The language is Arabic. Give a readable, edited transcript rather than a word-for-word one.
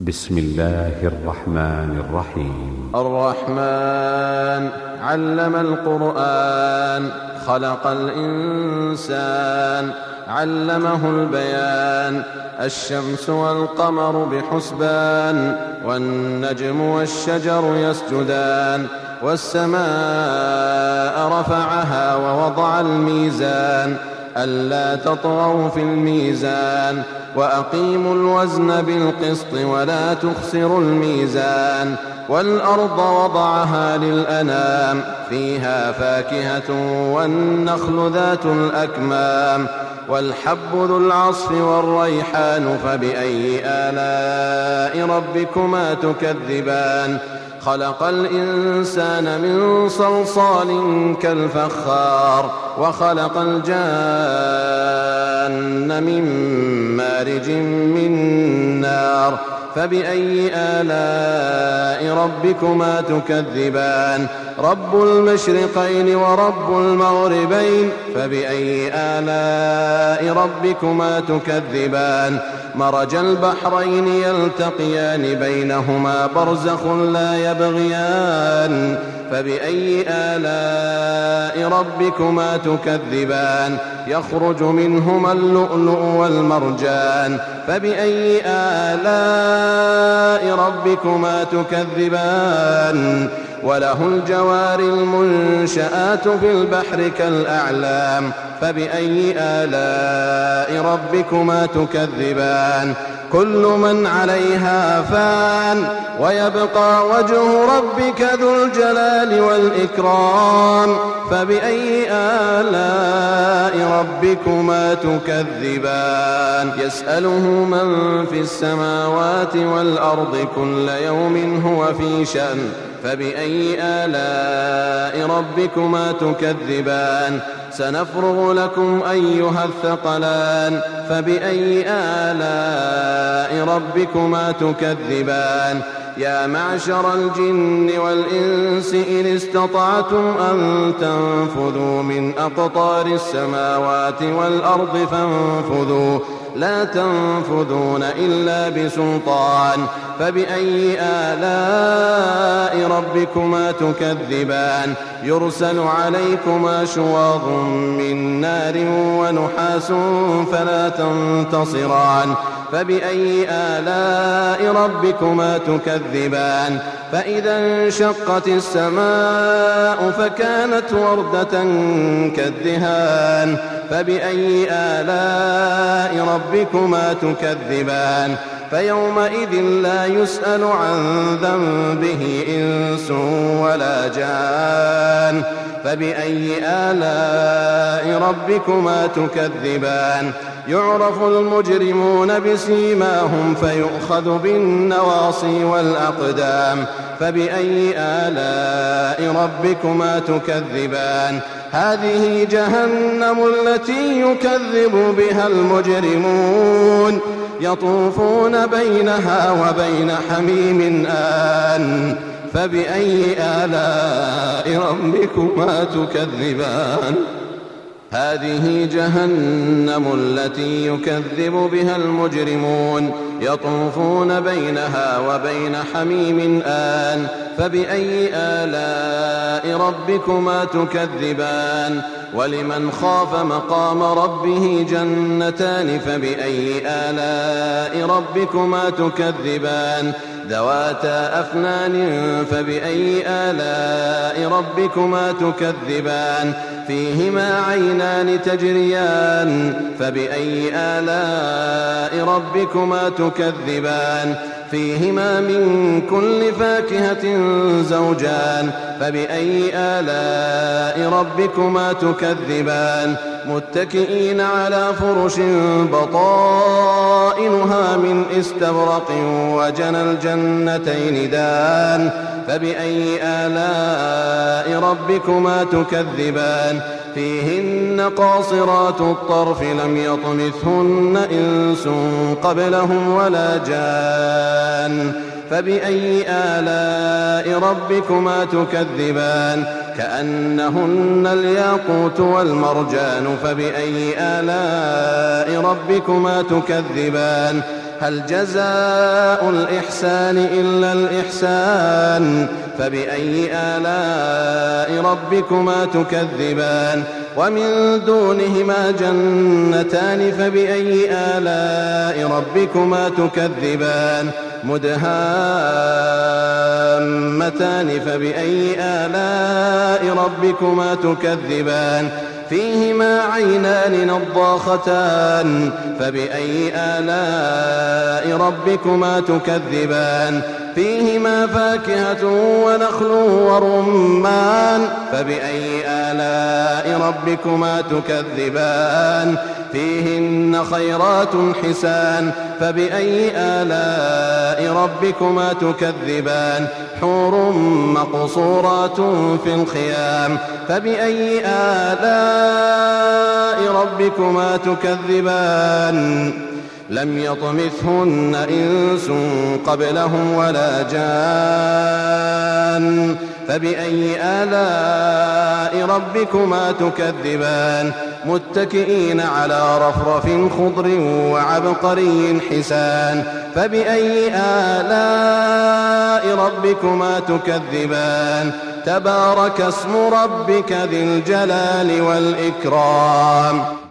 بسم الله الرحمن الرحيم. الرحمن علم القرآن، خلق الإنسان، علمه البيان. الشمس والقمر بحسبان، والنجم والشجر يسجدان. والسماء رفعها ووضع الميزان، ألا تطغوا في الميزان، وأقيموا الوزن بالقسط ولا تخسروا الميزان. والأرض وضعها للأنام، فيها فاكهة والنخل ذات الأكمام، والحب ذو العصف والريحان. فبأي آلاء ربكما تكذبان؟ خلق الإنسان من صلصال كالفخار، وخلق الجان من مارج من نار. فبأي آلاء ربكما تكذبان؟ رب المشرقين ورب المغربين، فبأي آلاء ربكما تكذبان؟ مرج البحرين يلتقيان، بينهما برزخ لا يبغيان. فبأي آلاء ربكما تكذبان؟ يخرج منهما اللؤلؤ والمرجان. فبأي آلاء ربكما تكذبان؟ وله الجوار المنشآت في البحر كالأعلام. فبأي آلاء ربكما تكذبان؟ كل من عليها فان، ويبقى وجه ربك ذو الجلال والإكرام. فبأي آلاء ربكما تكذبان؟ يسأله من في السماوات والأرض كل يوم هو في شأن. فبأي آلاء ربكما تكذبان؟ سنفرغ لكم أيها الثقلان. فبأي آلاء ربكما تكذبان؟ يا معشر الجن والإنس إن استطعتم أن تنفذوا من أقطار السماوات والأرض فانفذوا، لا تنفذون إلا بسلطان. فبأي آلاء ربكما تكذبان؟ يرسل عليكما شواظ من نار ونحاس فلا تنتصران. فبأي آلاء ربكما تكذبان؟ فإذا انشقت السماء فكانت وردة كالدهان. فبأي آلاء ربكما تكذبان؟ فيومئذ لا يسأل عن ذنبه إنس ولا جان. فبأي آلاء ربكما تكذبان؟ يعرف المجرمون بسيماهم فيؤخذ بالنواصي والأقدام. فبأي آلاء ربكما تكذبان؟ هذه جهنم التي يكذب بها المجرمون، يطوفون بينها وبين حميم آن. فبأي آلاء ربكما تكذبان؟ هذه جهنم التي يكذب بها المجرمون، يطوفون بينها وبين حميم آن. فبأي آلاء ربكما تكذبان؟ ولمن خاف مقام ربه جنتان. فبأي آلاء ربكما تكذبان؟ ذواتا أفنان. فبأي آلاء ربكما تكذبان؟ فيهما عينان تجريان. فبأي آلاء ربكما تكذبان؟ فيهما من كل فاكهة زوجان. فبأي آلاء ربكما تكذبان؟ متكئين على فرش بطائنها من استبرق، وجنى الجنتين دان. فبأي آلاء ربكما تكذبان؟ فيهن قاصرات الطرف لم يطمثهن إنس قبلهم ولا جان. فبأي آلاء ربكما تكذبان؟ كأنهن الياقوت والمرجان. فبأي آلاء ربكما تكذبان؟ هل جزاء الإحسان إلا الإحسان فبأي آلاء ربكما تكذبان ومن دونهما جنتان فبأي آلاء ربكما تكذبان مدهامتان فبأي آلاء ربكما تكذبان فيهما عينان نضاختان فبأي آلاء ربكما تكذبان فيهما فاكهة ونخل ورمان فبأي آلاء ربكما تكذبان فيهن خيرات حسان فبأي آلاء ربكما تكذبان حور مقصورات في الخيام فبأي آلاء ربكما تكذبان لم يطمثهن إنس قبلهم ولا جان فبأي آلاء ربكما تكذبان متكئين على رفرف خضر وعبقري حسان فبأي آلاء ربكما تكذبان تبارك اسم ربك ذي الجلال والإكرام